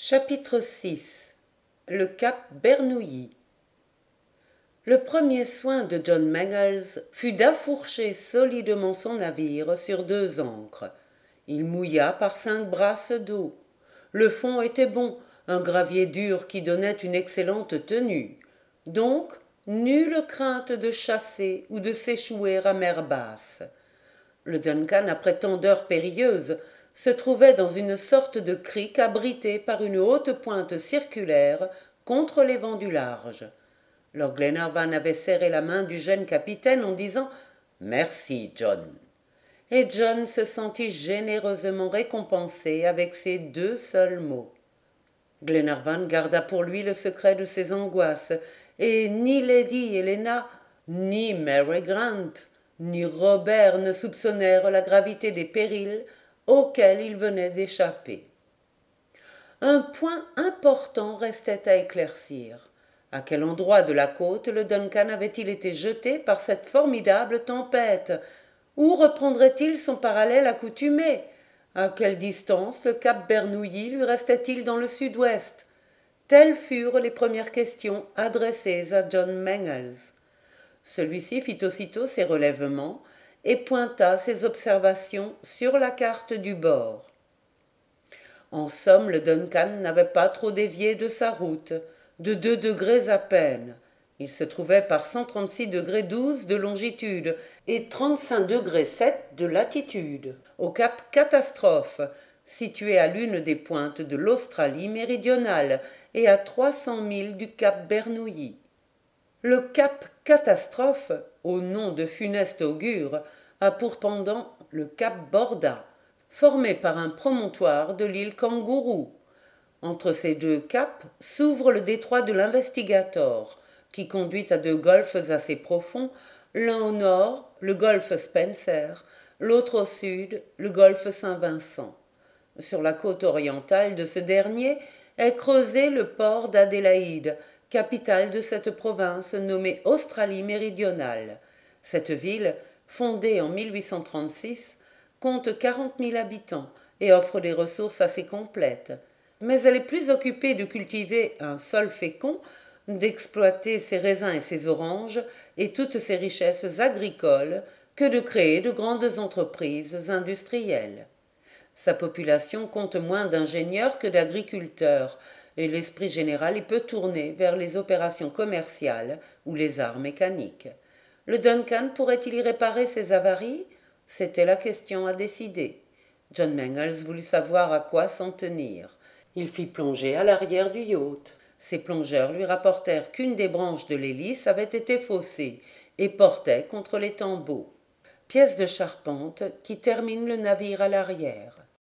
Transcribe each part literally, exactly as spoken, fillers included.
Chapitre six. Le cap Bernouilli. Le premier soin de John Mangles fut d'affourcher solidement son navire sur deux ancres. Il mouilla par cinq brasses d'eau. Le fond était bon, un gravier dur qui donnait une excellente tenue. Donc, nulle crainte de chasser ou de s'échouer à mer basse. Le Duncan, après tant d'heures périlleuses, se trouvait dans une sorte de crique abritée par une haute pointe circulaire contre les vents du large. Lord Glenarvan avait serré la main du jeune capitaine en disant « Merci, John ». Et John se sentit généreusement récompensé avec ces deux seuls mots. Glenarvan garda pour lui le secret de ses angoisses, et ni Lady Helena, ni Mary Grant, ni Robert ne soupçonnèrent la gravité des périls auxquels il venait d'échapper. Un point important restait à éclaircir. À quel endroit de la côte le Duncan avait-il été jeté par cette formidable tempête? Où reprendrait-il son parallèle accoutumé? À quelle distance le cap Bernouilli lui restait-il dans le sud-ouest? Telles furent les premières questions adressées à John Mangles. Celui-ci fit aussitôt ses relèvements et pointa ses observations sur la carte du bord. En somme, le Duncan n'avait pas trop dévié de sa route, de deux degrés à peine. Il se trouvait par cent trente-six degrés douze de longitude et trente-cinq degrés sept de latitude, au cap Catastrophe, situé à l'une des pointes de l'Australie méridionale et à trois cents milles du cap Bernouilli. Le cap Catastrophe, au nom de funeste augure, a pour pendant le cap Borda, formé par un promontoire de l'île Kangourou. Entre ces deux caps s'ouvre le détroit de l'Investigator, qui conduit à deux golfes assez profonds, l'un au nord, le golfe Spencer, l'autre au sud, le golfe Saint-Vincent. Sur la côte orientale de ce dernier est creusé le port d'Adélaïde, capitale de cette province nommée Australie méridionale. Cette ville, fondée en mille huit cent trente-six, compte quarante mille habitants et offre des ressources assez complètes. Mais elle est plus occupée de cultiver un sol fécond, d'exploiter ses raisins et ses oranges et toutes ses richesses agricoles que de créer de grandes entreprises industrielles. Sa population compte moins d'ingénieurs que d'agriculteurs, et l'esprit général est peu tourné vers les opérations commerciales ou les arts mécaniques. Le Duncan pourrait-il y réparer ses avaries? C'était la question à décider. John Mangles voulut savoir à quoi s'en tenir. Il fit plonger à l'arrière du yacht. Ses plongeurs lui rapportèrent qu'une des branches de l'hélice avait été faussée et portait contre les tambours. Pièce de charpente qui termine le navire à l'arrière.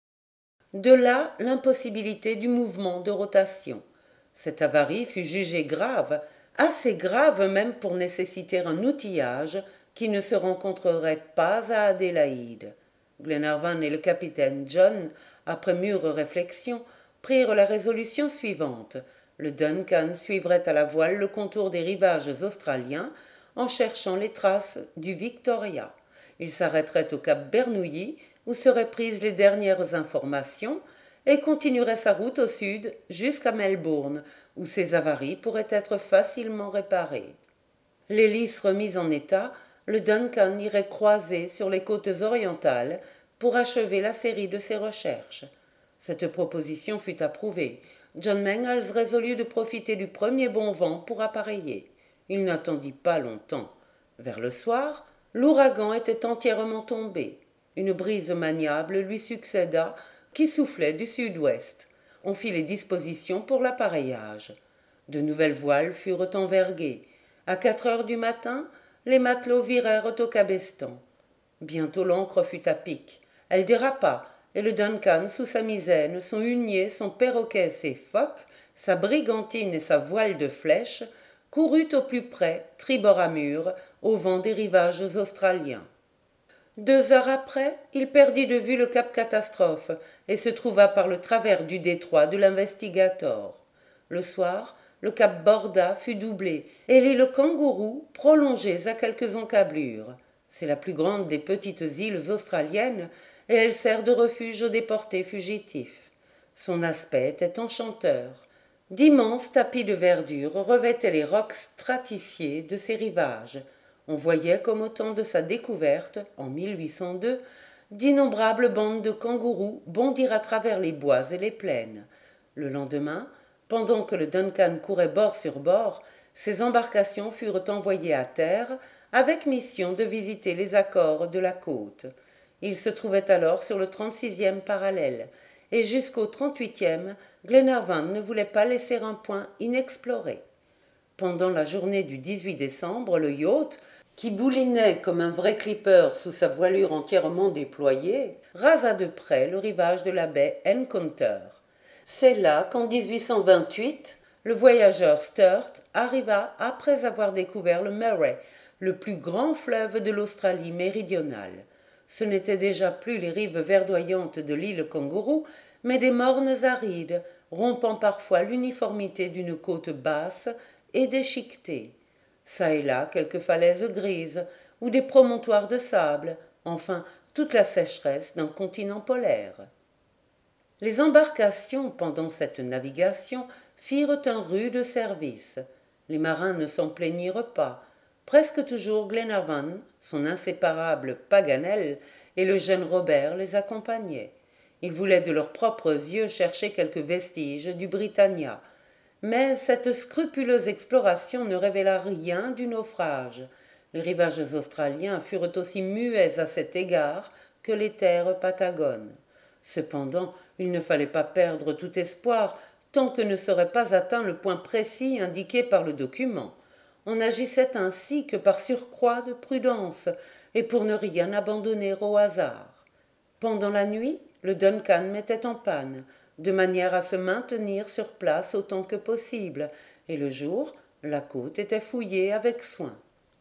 De là l'impossibilité du mouvement de rotation. Cette avarie fut jugée grave, assez grave même pour nécessiter un outillage qui ne se rencontrerait pas à Adélaïde. Glenarvan et le capitaine John, après mûre réflexion, prirent la résolution suivante. Le Duncan suivrait à la voile le contour des rivages australiens en cherchant les traces du Victoria. Il s'arrêterait au cap Bernouilli, où seraient prises les dernières informations, et continuerait sa route au sud jusqu'à Melbourne, où ses avaries pourraient être facilement réparées. L'hélice remise en état, le Duncan irait croiser sur les côtes orientales pour achever la série de ses recherches. Cette proposition fut approuvée. John Mangles résolut de profiter du premier bon vent pour appareiller. Il n'attendit pas longtemps. Vers le soir, l'ouragan était entièrement tombé. Une brise maniable lui succéda qui soufflait du sud-ouest. On fit les dispositions pour l'appareillage. De nouvelles voiles furent enverguées. À quatre heures du matin, les matelots virèrent au cabestan. Bientôt l'ancre fut à pic. Elle dérapa, et le Duncan, sous sa misaine, son hunier, son perroquet et ses phoques, sa brigantine et sa voile de flèche, courut au plus près, tribord à mur, au vent des rivages australiens. Deux heures après, il perdit de vue le cap Catastrophe et se trouva par le travers du détroit de l'Investigator. Le soir, le cap Borda fut doublé et l'île Kangourou prolongée à quelques encablures. C'est la plus grande des petites îles australiennes et elle sert de refuge aux déportés fugitifs. Son aspect était enchanteur. D'immenses tapis de verdure revêtaient les rocs stratifiés de ses rivages. On voyait, comme au temps de sa découverte, en mille huit cent deux, d'innombrables bandes de kangourous bondir à travers les bois et les plaines. Le lendemain, pendant que le Duncan courait bord sur bord, ses embarcations furent envoyées à terre avec mission de visiter les accords de la côte. Il se trouvait alors sur le trente-sixième parallèle, et jusqu'au trente-huitième, Glenarvan ne voulait pas laisser un point inexploré. Pendant la journée du dix-huit décembre, le yacht, qui boulinait comme un vrai clipper sous sa voilure entièrement déployée, rasa de près le rivage de la baie Encounter. C'est là qu'en dix-huit cent vingt-huit, le voyageur Sturt arriva après avoir découvert le Murray, le plus grand fleuve de l'Australie méridionale. Ce n'étaient déjà plus les rives verdoyantes de l'île Kangourou, mais des mornes arides, rompant parfois l'uniformité d'une côte basse et déchiquetée. Çà et là quelques falaises grises, ou des promontoires de sable, enfin toute la sécheresse d'un continent polaire. Les embarcations, pendant cette navigation, firent un rude service. Les marins ne s'en plaignirent pas. Presque toujours Glenarvan, son inséparable Paganel et le jeune Robert les accompagnaient. Ils voulaient de leurs propres yeux chercher quelques vestiges du Britannia. Mais cette scrupuleuse exploration ne révéla rien du naufrage. Les rivages australiens furent aussi muets à cet égard que les terres patagones. Cependant, il ne fallait pas perdre tout espoir tant que ne serait pas atteint le point précis indiqué par le document. On agissait ainsi que par surcroît de prudence et pour ne rien abandonner au hasard. Pendant la nuit, le Duncan mettait en panne, de manière à se maintenir sur place autant que possible, et le jour, la côte était fouillée avec soin.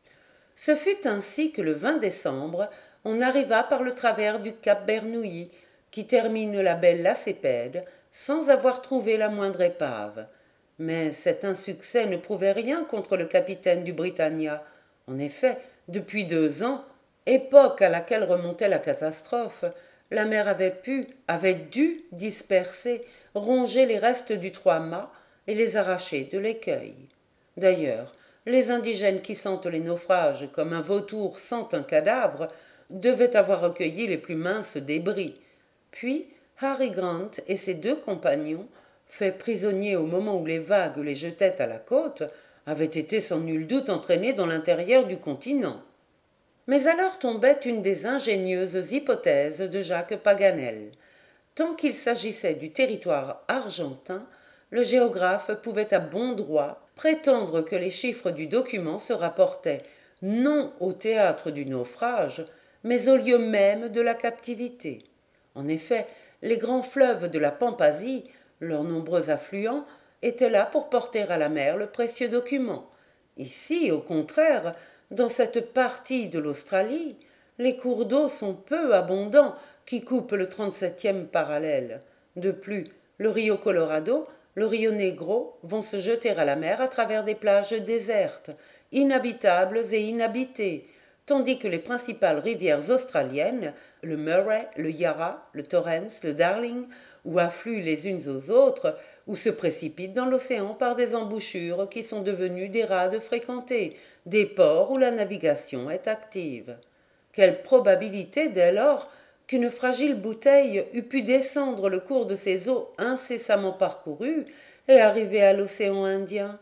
Ce fut ainsi que le vingt décembre, on arriva par le travers du cap Bernouilli, qui termine la baie Lacépède, sans avoir trouvé la moindre épave. Mais cet insuccès ne prouvait rien contre le capitaine du Britannia. En effet, depuis deux ans, époque à laquelle remontait la catastrophe, la mer avait pu, avait dû disperser, ronger les restes du trois-mâts et les arracher de l'écueil. D'ailleurs, les indigènes qui sentent les naufrages comme un vautour sent un cadavre devaient avoir recueilli les plus minces débris. Puis, Harry Grant et ses deux compagnons, faits prisonniers au moment où les vagues les jetaient à la côte, avaient été sans nul doute entraînés dans l'intérieur du continent. Mais alors tombait une des ingénieuses hypothèses de Jacques Paganel. Tant qu'il s'agissait du territoire argentin, le géographe pouvait à bon droit prétendre que les chiffres du document se rapportaient non au théâtre du naufrage, mais au lieu même de la captivité. En effet, les grands fleuves de la Pampasie, leurs nombreux affluents, étaient là pour porter à la mer le précieux document. Ici, au contraire, dans cette partie de l'Australie, les cours d'eau sont peu abondants qui coupent le trente-septième parallèle. De plus, le Rio Colorado, le Rio Negro vont se jeter à la mer à travers des plages désertes, inhabitables et inhabitées, tandis que les principales rivières australiennes, le Murray, le Yarra, le Torrens, le Darling, où affluent les unes aux autres, ou se précipitent dans l'océan par des embouchures qui sont devenues des rades fréquentées, des ports où la navigation est active. Quelle probabilité, dès lors, qu'une fragile bouteille eût pu descendre le cours de ces eaux incessamment parcourues et arriver à l'océan Indien?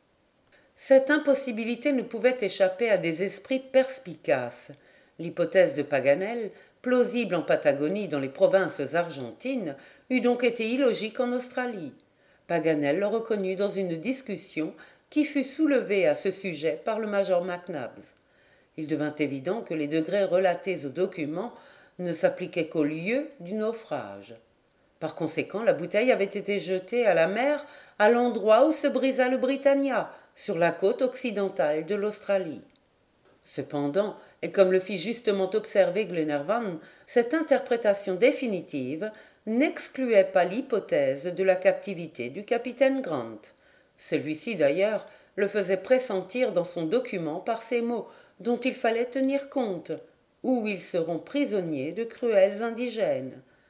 Cette impossibilité ne pouvait échapper à des esprits perspicaces. L'hypothèse de Paganel, plausible en Patagonie dans les provinces argentines, eût donc été illogique en Australie. Paganel le reconnut dans une discussion qui fut soulevée à ce sujet par le major Mac Nabbs. Il devint évident que les degrés relatés au document ne s'appliquaient qu'au lieu du naufrage. Par conséquent, la bouteille avait été jetée à la mer à l'endroit où se brisa le Britannia, sur la côte occidentale de l'Australie. Cependant, et comme le fit justement observer Glenarvan, cette interprétation définitive n'excluait pas l'hypothèse de la captivité du capitaine Grant. Celui-ci, d'ailleurs, le faisait pressentir dans son document par ces mots dont il fallait tenir compte, où ils seront prisonniers de cruels indigènes.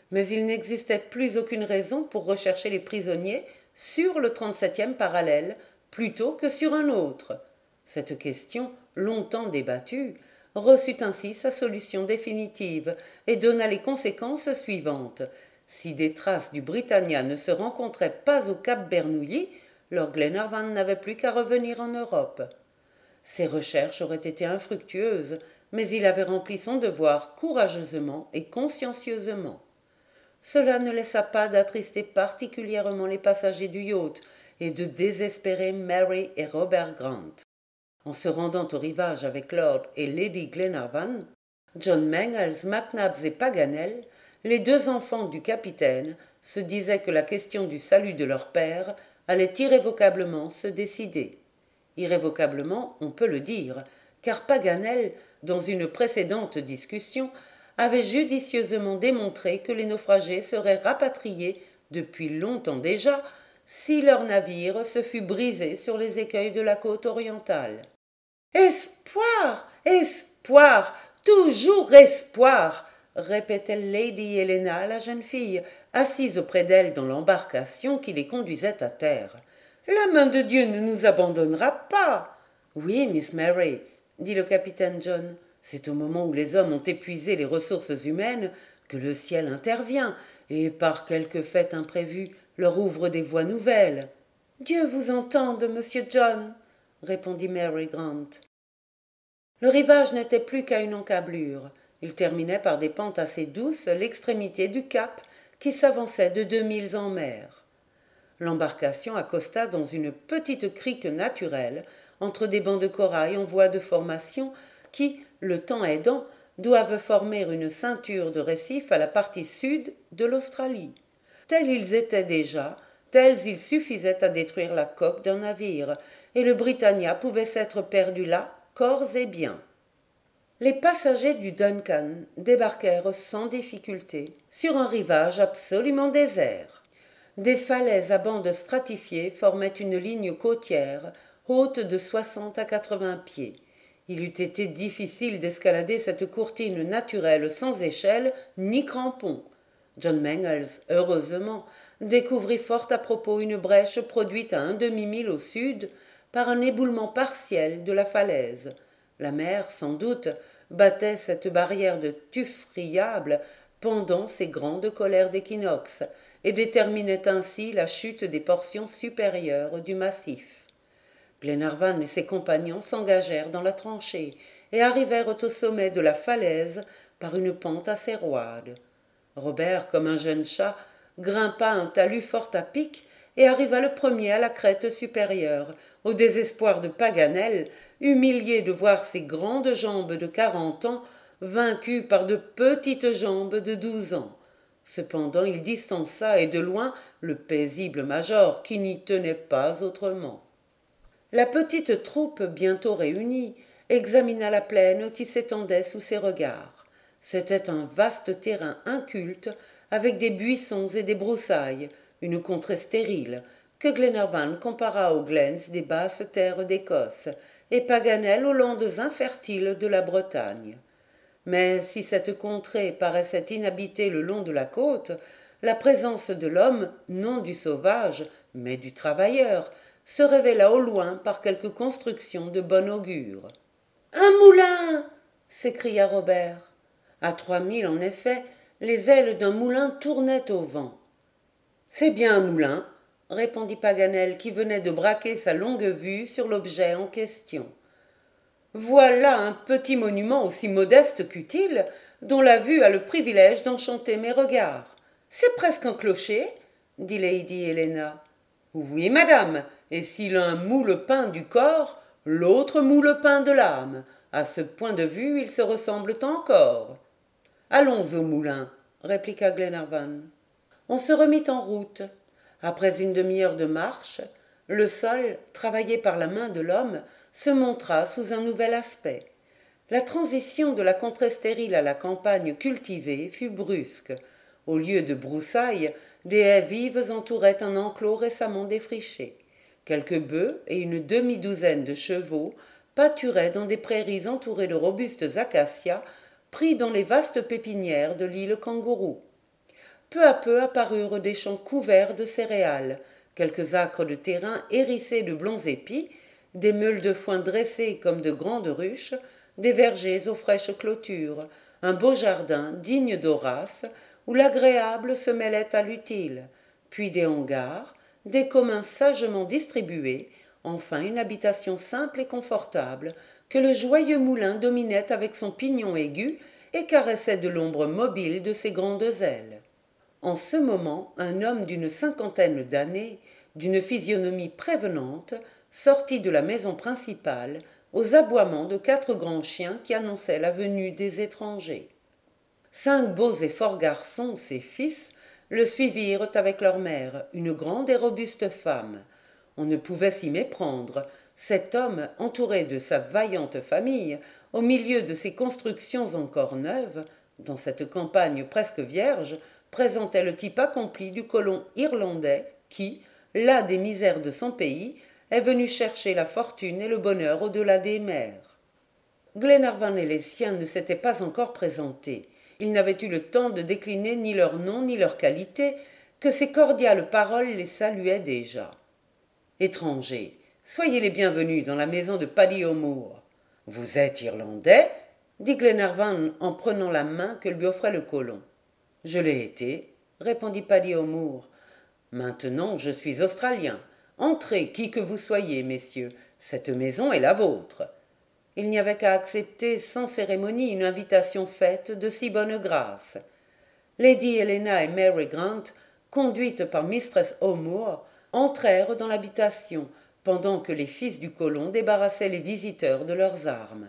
Mais il n'existait plus aucune raison pour rechercher les prisonniers sur le trente-septième parallèle plutôt que sur un autre. Cette question, longtemps débattue, reçut ainsi sa solution définitive et donna les conséquences suivantes. Si des traces du Britannia ne se rencontraient pas au cap Bernouilli, Lord Glenarvan n'avait plus qu'à revenir en Europe. Ses recherches auraient été infructueuses, mais il avait rempli son devoir courageusement et consciencieusement. Cela ne laissa pas d'attrister particulièrement les passagers du yacht et de désespérer Mary et Robert Grant. En se rendant au rivage avec Lord et Lady Glenarvan, John Mangles, Mac Nabbs et Paganel, les deux enfants du capitaine, se disaient que la question du salut de leur père allait irrévocablement se décider. Irrévocablement, on peut le dire, car Paganel, dans une précédente discussion, avait judicieusement démontré que les naufragés seraient rapatriés depuis longtemps déjà si leur navire se fût brisé sur les écueils de la côte orientale. Espoir, espoir, toujours espoir, répétait Lady Helena à la jeune fille, assise auprès d'elle dans l'embarcation qui les conduisait à terre. La main de Dieu ne nous abandonnera pas. Oui, Miss Mary, dit le capitaine John, c'est au moment où les hommes ont épuisé les ressources humaines que le ciel intervient et, par quelque fait imprévu, leur ouvre des voies nouvelles. Dieu vous entende, monsieur John, répondit Mary Grant. Le rivage n'était plus qu'à une encablure. Il terminait par des pentes assez douces l'extrémité du cap qui s'avançait de deux milles en mer. L'embarcation accosta dans une petite crique naturelle entre des bancs de corail en voie de formation qui, le temps aidant, doivent former une ceinture de récifs à la partie sud de l'Australie. Tels ils étaient déjà, tels ils suffisaient à détruire la coque d'un navire, et le Britannia pouvait s'être perdu là, corps et biens. Les passagers du Duncan débarquèrent sans difficulté sur un rivage absolument désert. Des falaises à bandes stratifiées formaient une ligne côtière haute de soixante à quatre-vingts pieds. Il eût été difficile d'escalader cette courtine naturelle sans échelle ni crampons. John Mangles, heureusement, découvrit fort à propos une brèche produite à un demi-mille au sud par un éboulement partiel de la falaise. La mer, sans doute, battait cette barrière de tuf friable pendant ces grandes colères d'équinoxe et déterminait ainsi la chute des portions supérieures du massif. Glenarvan et ses compagnons s'engagèrent dans la tranchée et arrivèrent au sommet de la falaise par une pente assez roide. Robert, comme un jeune chat, grimpa un talus fort à pic et arriva le premier à la crête supérieure, au désespoir de Paganel, humilié de voir ses grandes jambes de quarante ans vaincues par de petites jambes de douze ans. Cependant il distança, et de loin, le paisible major, qui n'y tenait pas autrement. La petite troupe, bientôt réunie, examina la plaine qui s'étendait sous ses regards. C'était un vaste terrain inculte, avec des buissons et des broussailles, une contrée stérile, que Glenarvan compara aux glens des basses terres d'Écosse, et Paganel aux landes infertiles de la Bretagne. Mais si cette contrée paraissait inhabitée le long de la côte, la présence de l'homme, non du sauvage, mais du travailleur, se révéla au loin par quelque construction de bon augure. « Un moulin !» s'écria Robert. À trois milles, en effet, les ailes d'un moulin tournaient au vent. « C'est bien un moulin !» répondit Paganel, qui venait de braquer sa longue-vue sur l'objet en question. « Voilà un petit monument aussi modeste qu'utile, dont la vue a le privilège d'enchanter mes regards. C'est presque un clocher ?» dit Lady Helena. « Oui, madame, et si l'un moud le pain du corps, l'autre moud le pain de l'âme. À ce point de vue, ils se ressemblent encore. »« Allons au moulin, » répliqua Glenarvan. On se remit en route. Après une demi-heure de marche, le sol, travaillé par la main de l'homme, se montra sous un nouvel aspect. La transition de la contrée stérile à la campagne cultivée fut brusque. Au lieu de broussailles, des haies vives entouraient un enclos récemment défriché. Quelques bœufs et une demi-douzaine de chevaux pâturaient dans des prairies entourées de robustes acacias pris dans les vastes pépinières de l'île Kangourou. peu à peu apparurent des champs couverts de céréales, quelques acres de terrain hérissés de blonds épis, des meules de foin dressées comme de grandes ruches, des vergers aux fraîches clôtures, un beau jardin digne d'Horace, où l'agréable se mêlait à l'utile, puis des hangars, des communs sagement distribués, enfin une habitation simple et confortable, que le joyeux moulin dominait avec son pignon aigu et caressait de l'ombre mobile de ses grandes ailes. En ce moment, un homme d'une cinquantaine d'années, d'une physionomie prévenante, sortit de la maison principale, aux aboiements de quatre grands chiens qui annonçaient la venue des étrangers. Cinq beaux et forts garçons, ses fils, le suivirent avec leur mère, une grande et robuste femme. On ne pouvait s'y méprendre. Cet homme, entouré de sa vaillante famille, au milieu de ses constructions encore neuves, dans cette campagne presque vierge, présentait le type accompli du colon irlandais qui, las des misères de son pays, est venu chercher la fortune et le bonheur au-delà des mers. Glenarvan et les siens ne s'étaient pas encore présentés. Ils n'avaient eu le temps de décliner ni leur nom ni leur qualité, que ces cordiales paroles les saluaient déjà. « Étrangers, soyez les bienvenus dans la maison de Paddy O'Moore. »« Vous êtes Irlandais » dit Glenarvan en prenant la main que lui offrait le colon. « Je l'ai été, » répondit Paddy O'Moore. « Maintenant je suis Australien. Entrez, qui que vous soyez, messieurs, cette maison est la vôtre. » Il n'y avait qu'à accepter sans cérémonie une invitation faite de si bonne grâce. Lady Helena et Mary Grant, conduites par mistress O'Moore, entrèrent dans l'habitation, pendant que les fils du colon débarrassaient les visiteurs de leurs armes.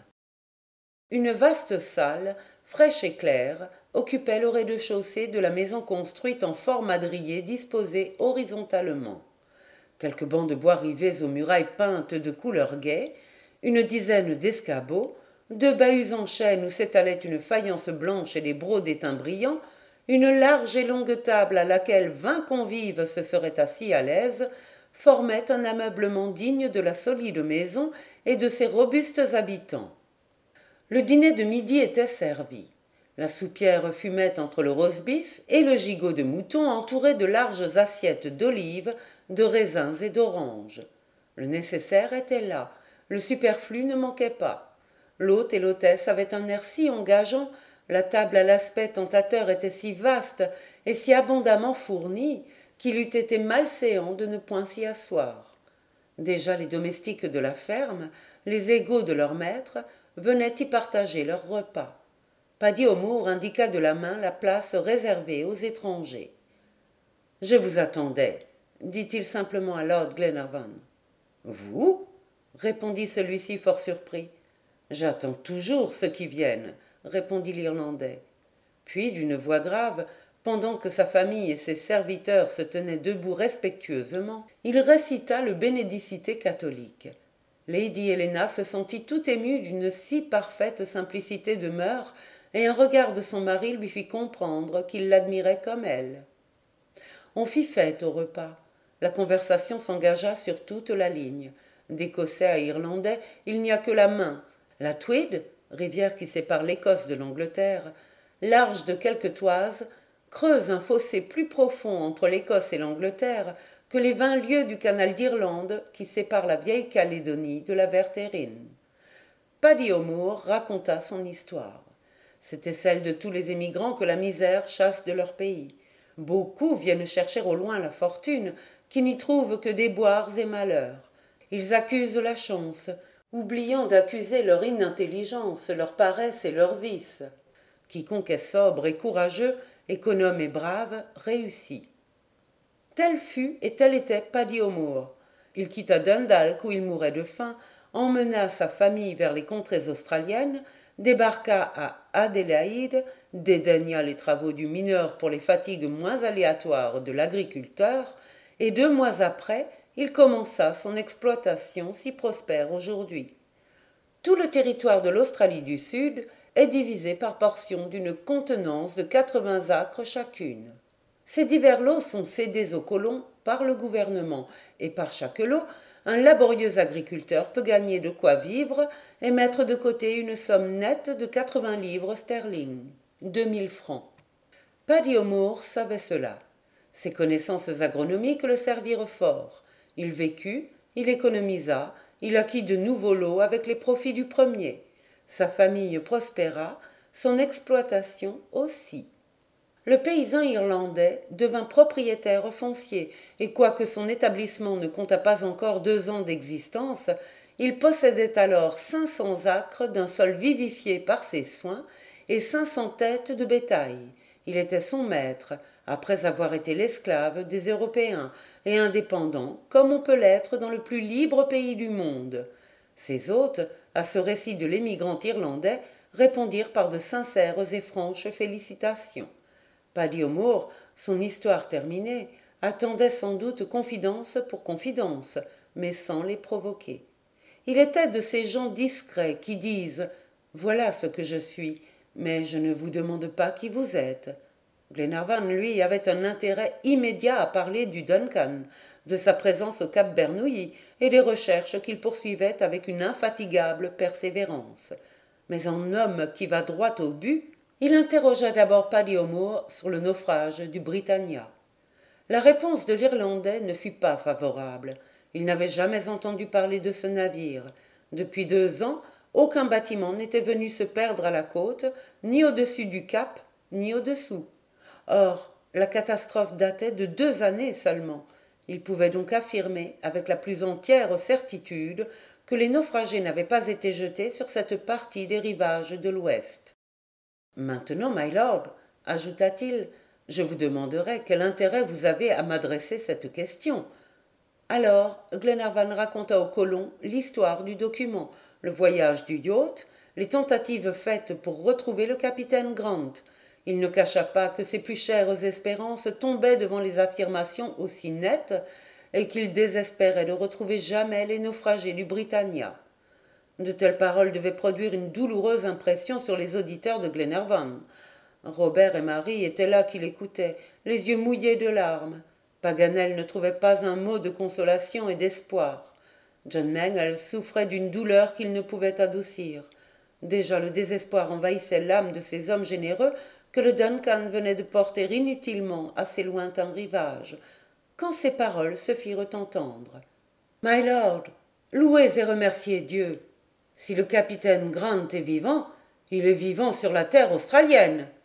Une vaste salle, fraîche et claire, occupait le rez-de-chaussée de la maison construite en fort madrier disposé horizontalement. Quelques bancs de bois rivés aux murailles peintes de couleurs gaies, une dizaine d'escabeaux, deux bahuts en chêne où s'étalait une faïence blanche et des brocs d'étain brillants, une large et longue table à laquelle vingt convives se seraient assis à l'aise, formaient un ameublement digne de la solide maison et de ses robustes habitants. Le dîner de midi était servi. La soupière fumait entre le roast-beef et le gigot de mouton entouré de larges assiettes d'olives, de raisins et d'oranges. Le nécessaire était là, le superflu ne manquait pas. L'hôte et l'hôtesse avaient un air si engageant, la table à l'aspect tentateur était si vaste et si abondamment fournie qu'il eût été malséant de ne point s'y asseoir. Déjà les domestiques de la ferme, les égaux de leur maître, venaient y partager leur repas. Paddy O'Moore indiqua de la main la place réservée aux étrangers. « Je vous attendais, » dit-il simplement à Lord Glenarvan. « Vous » répondit celui-ci fort surpris. « J'attends toujours ceux qui viennent, » répondit l'Irlandais. Puis, d'une voix grave, pendant que sa famille et ses serviteurs se tenaient debout respectueusement, il récita le Bénédicité catholique. Lady Helena se sentit tout émue d'une si parfaite simplicité de mœurs, et un regard de son mari lui fit comprendre qu'il l'admirait comme elle. On fit fête au repas. La conversation s'engagea sur toute la ligne. D'Écossais à Irlandais, il n'y a que la main. La Tweed, rivière qui sépare l'Écosse de l'Angleterre, large de quelques toises, creuse un fossé plus profond entre l'Écosse et l'Angleterre que les vingt lieues du canal d'Irlande qui sépare la vieille Calédonie de la verte Erin. Paddy O'Moore raconta son histoire. C'était celle de tous les émigrants que la misère chasse de leur pays. Beaucoup viennent chercher au loin la fortune, qui n'y trouvent que déboires et malheurs. Ils accusent la chance, oubliant d'accuser leur inintelligence, leur paresse et leur vice. Quiconque est sobre et courageux, économe et brave, réussit. Tel fut et tel était Paddy O'Moore. Il quitta Dundalk où il mourait de faim, emmena sa famille vers les contrées australiennes, débarqua à Adélaïde, dédaigna les travaux du mineur pour les fatigues moins aléatoires de l'agriculteur, et deux mois après, il commença son exploitation si prospère aujourd'hui. Tout le territoire de l'Australie du Sud est divisé par portions d'une contenance de quatre-vingts acres chacune. Ces divers lots sont cédés aux colons par le gouvernement, et par chaque lot, un laborieux agriculteur peut gagner de quoi vivre et mettre de côté une somme nette de quatre-vingts livres sterling, deux mille francs. Paddy O'Moore savait cela. Ses connaissances agronomiques le servirent fort. Il vécut, il économisa, il acquit de nouveaux lots avec les profits du premier. Sa famille prospéra, son exploitation aussi. Le paysan irlandais devint propriétaire foncier, et quoique son établissement ne comptât pas encore deux ans d'existence, il possédait alors cinq cents acres d'un sol vivifié par ses soins et cinq cents têtes de bétail. Il était son maître, après avoir été l'esclave des Européens, et indépendant, comme on peut l'être dans le plus libre pays du monde. Ses hôtes, à ce récit de l'émigrant irlandais, répondirent par de sincères et franches félicitations. Paddy O'Moore, son histoire terminée, attendait sans doute confidence pour confidence, mais sans les provoquer. Il était de ces gens discrets qui disent « Voilà ce que je suis, mais je ne vous demande pas qui vous êtes ». Glenarvan, lui, avait un intérêt immédiat à parler du Duncan, de sa présence au cap Bernouilli et des recherches qu'il poursuivait avec une infatigable persévérance. Mais en homme qui va droit au but, il interrogea d'abord Paddy O'Moore sur le naufrage du Britannia. La réponse de l'Irlandais ne fut pas favorable. Il n'avait jamais entendu parler de ce navire. Depuis deux ans, aucun bâtiment n'était venu se perdre à la côte, ni au-dessus du cap, ni au-dessous. Or, la catastrophe datait de deux années seulement. Il pouvait donc affirmer, avec la plus entière certitude, que les naufragés n'avaient pas été jetés sur cette partie des rivages de l'Ouest. Maintenant, my lord, ajouta-t-il, je vous demanderai quel intérêt vous avez à m'adresser cette question. Alors, Glenarvan raconta aux colons l'histoire du document, le voyage du yacht, les tentatives faites pour retrouver le capitaine Grant. Il ne cacha pas que ses plus chères espérances tombaient devant les affirmations aussi nettes et qu'il désespérait de retrouver jamais les naufragés du Britannia. De telles paroles devaient produire une douloureuse impression sur les auditeurs de Glenarvan. Robert et Marie étaient là qui l'écoutaient, les yeux mouillés de larmes. Paganel ne trouvait pas un mot de consolation et d'espoir. John Mangles souffrait d'une douleur qu'il ne pouvait adoucir. Déjà le désespoir envahissait l'âme de ces hommes généreux que le Duncan venait de porter inutilement à ces lointains rivages, quand ces paroles se firent entendre. « My lord, louez et remerciez Dieu. Si le capitaine Grant est vivant, il est vivant sur la terre australienne.